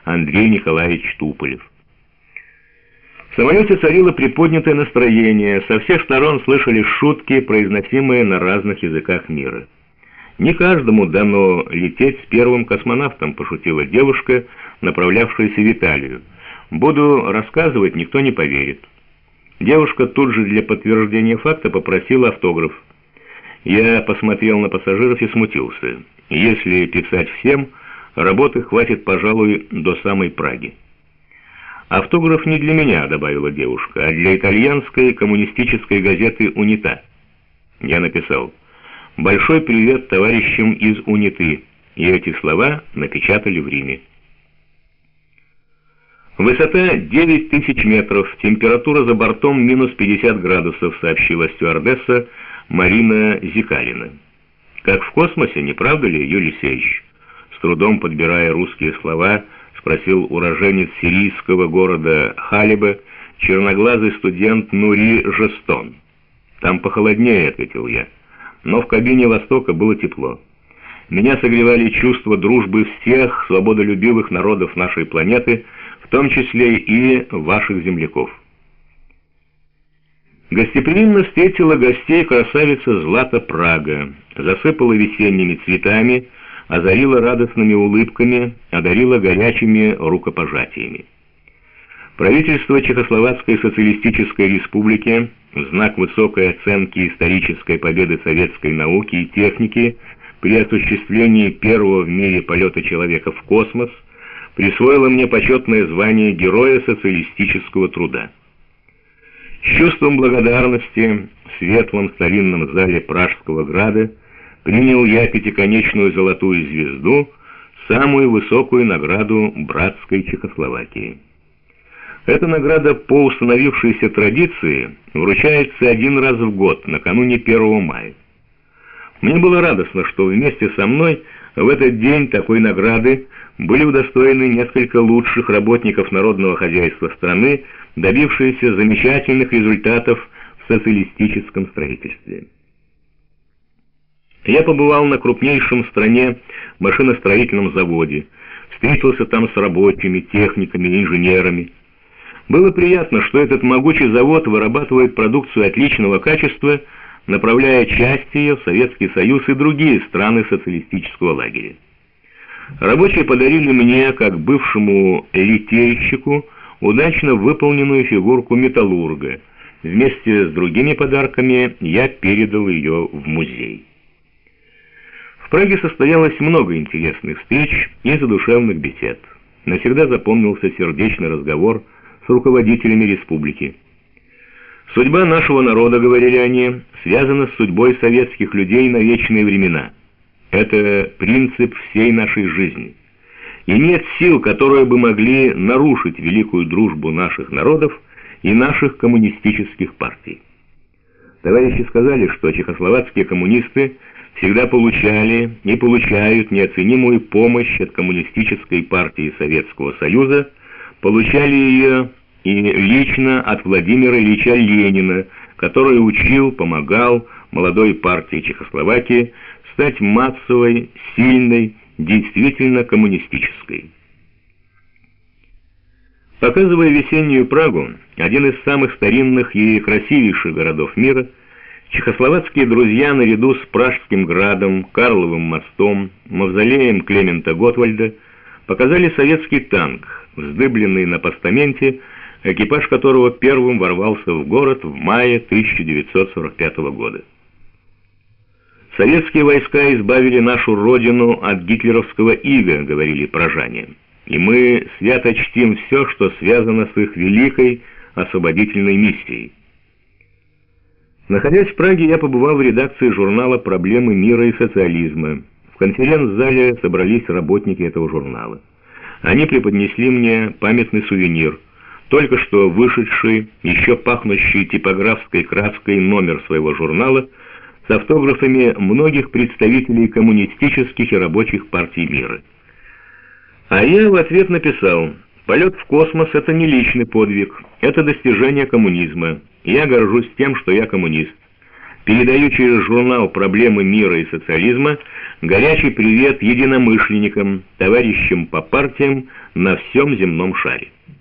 Андрей Николаевич Туполев. В самолете царило приподнятое настроение, со всех сторон слышались шутки, произносимые на разных языках мира. «Не каждому дано лететь с первым космонавтом», — пошутила девушка, направлявшаяся в Италию. «Буду рассказывать, никто не поверит». Девушка тут же для подтверждения факта попросила автограф. Я посмотрел на пассажиров и смутился. Если писать всем, работы хватит, пожалуй, до самой Праги. «Автограф не для меня», — добавила девушка, — «а для итальянской коммунистической газеты «Унита». Я написал: «Большой привет товарищам из Униты», и эти слова напечатали в Риме. Высота 9000 метров, температура за бортом минус 50 градусов, сообщила стюардесса Марина Зикалина. «Как в космосе, не правда ли, Юрий Алексеевич?» С трудом подбирая русские слова, спросил уроженец сирийского города Халиба, черноглазый студент Нури Жестон. «Там похолоднее», — ответил я, — «но в кабине Востока было тепло. Меня согревали чувства дружбы всех свободолюбивых народов нашей планеты, в том числе и ваших земляков». Гостеприимно встретила гостей красавица Злата Прага, засыпала весенними цветами, озарила радостными улыбками, одарила горячими рукопожатиями. Правительство Чехословацкой социалистической республики в знак высокой оценки исторической победы советской науки и техники при осуществлении первого в мире полета человека в космос присвоило мне почетное звание Героя социалистического труда. С чувством благодарности в светлом старинном зале Пражского града принял я пятиконечную золотую звезду, самую высокую награду братской Чехословакии. Эта награда по установившейся традиции вручается один раз в год, накануне 1 мая. Мне было радостно, что вместе со мной в этот день такой награды были удостоены несколько лучших работников народного хозяйства страны, добившиеся замечательных результатов в социалистическом строительстве. Я побывал на крупнейшем в стране машиностроительном заводе, встретился там с рабочими, техниками, инженерами. Было приятно, что этот могучий завод вырабатывает продукцию отличного качества, направляя часть ее в Советский Союз и другие страны социалистического лагеря. Рабочие подарили мне, как бывшему литейщику, удачно выполненную фигурку металлурга. Вместе с другими подарками я передал ее в музей. В Праге состоялось много интересных встреч и задушевных бесед. Навсегда запомнился сердечный разговор с руководителями республики. «Судьба нашего народа, — говорили они, — связана с судьбой советских людей на вечные времена. Это принцип всей нашей жизни. И нет сил, которые бы могли нарушить великую дружбу наших народов и наших коммунистических партий. Товарищи сказали, что чехословацкие коммунисты всегда получали и получают неоценимую помощь от Коммунистической партии Советского Союза, получали ее и лично от Владимира Ильича Ленина, который учил, помогал молодой партии Чехословакии стать массовой, сильной, действительно коммунистической». Показывая весеннюю Прагу, один из самых старинных и красивейших городов мира, чехословацкие друзья наряду с Пражским градом, Карловым мостом, мавзолеем Клемента Готвальда показали советский танк, вздыбленный на постаменте, экипаж которого первым ворвался в город в мае 1945 года. «Советские войска избавили нашу родину от гитлеровского ига», — говорили пражане, «и мы свято чтим все, что связано с их великой освободительной миссией». Находясь в Праге, я побывал в редакции журнала «Проблемы мира и социализма». В конференц-зале собрались работники этого журнала. Они преподнесли мне памятный сувенир, только что вышедший, еще пахнущий типографской краской номер своего журнала с автографами многих представителей коммунистических и рабочих партий мира. А я в ответ написал: «Полет в космос — это не личный подвиг, это достижение коммунизма. Я горжусь тем, что я коммунист. Передаю через журнал «Проблемы мира и социализма» горячий привет единомышленникам, товарищам по партиям, на всем земном шаре.